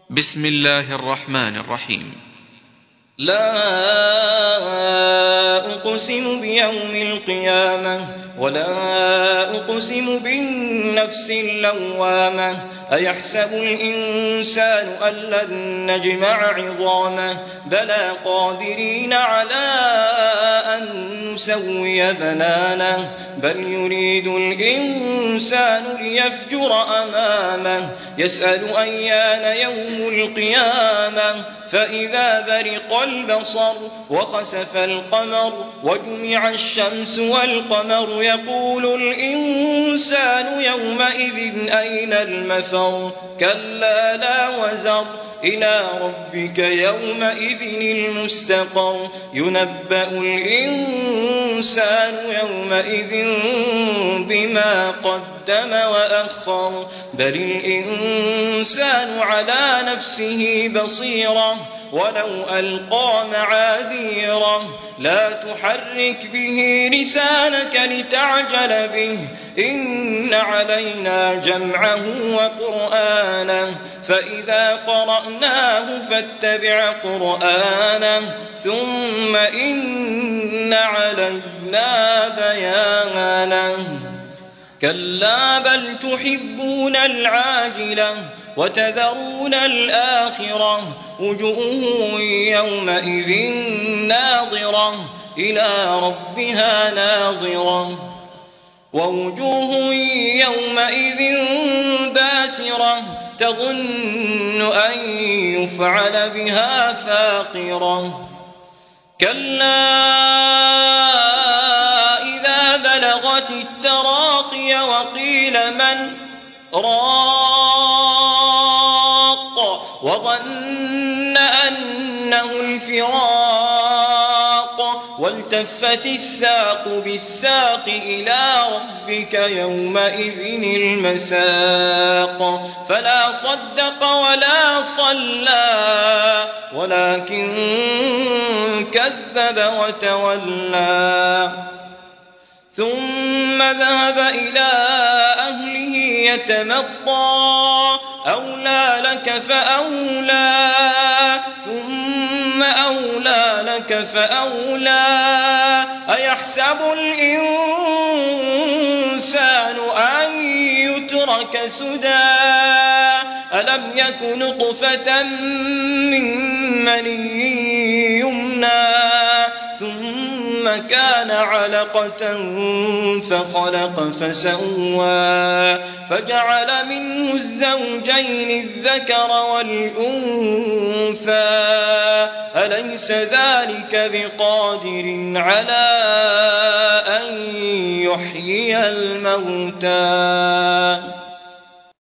بسم الله الرحمن الرحيم. لا أقسم بيوم القيامة ولا أقسم بالنفس اللوامة أيحسب الإنسان أن لن نجمع عظامه بلى قادرين على أن نسوي بنانه بل يريد الإنسان ليفجر أمامه يسأل أيان يوم القيامة فإذا برق البصر وخسف القمر وجمع الشمس والقمر يقول الإنسان يومئذ أين المفر كلا لا وزر إلى ربك يومئذ المستقر ينبأ الإنسان يومئذ بما قدم وأخر بل الإنسان على نفسه بصيرة ولو ألقى معاذيره لا تحرك به لسانك لتعجل به إن علينا جمعه وقرآنه فإذا قرأناه فاتبع قرآنه ثم إن علينا بيانه كلا بل تحبون العاجلة وتذرون الآخرة وجوه يومئذ ناظرة إلى ربها ناظرة ووجوه يومئذ باسرة تظن أن يفعل بها فاقرة كلا إذا بلغت التراقي وقيل من راق وظن أنه الفراق والتفت الساق بالساق إلى ربك يومئذ المساق فلا صدق ولا صلى ولكن كذب وتولى ثم ذهب إلى أهله يتمطى أولى لك فأولى ثم أولى لك فأولى أيحسب الإنسان أن يترك سدى ألم يك نطفة من مني يمنى ثم كان علقة فخلق فسوى فجعل منه الزوجين الذكر والأنثى أليس ذلك بقادر على أن يحيي الموتى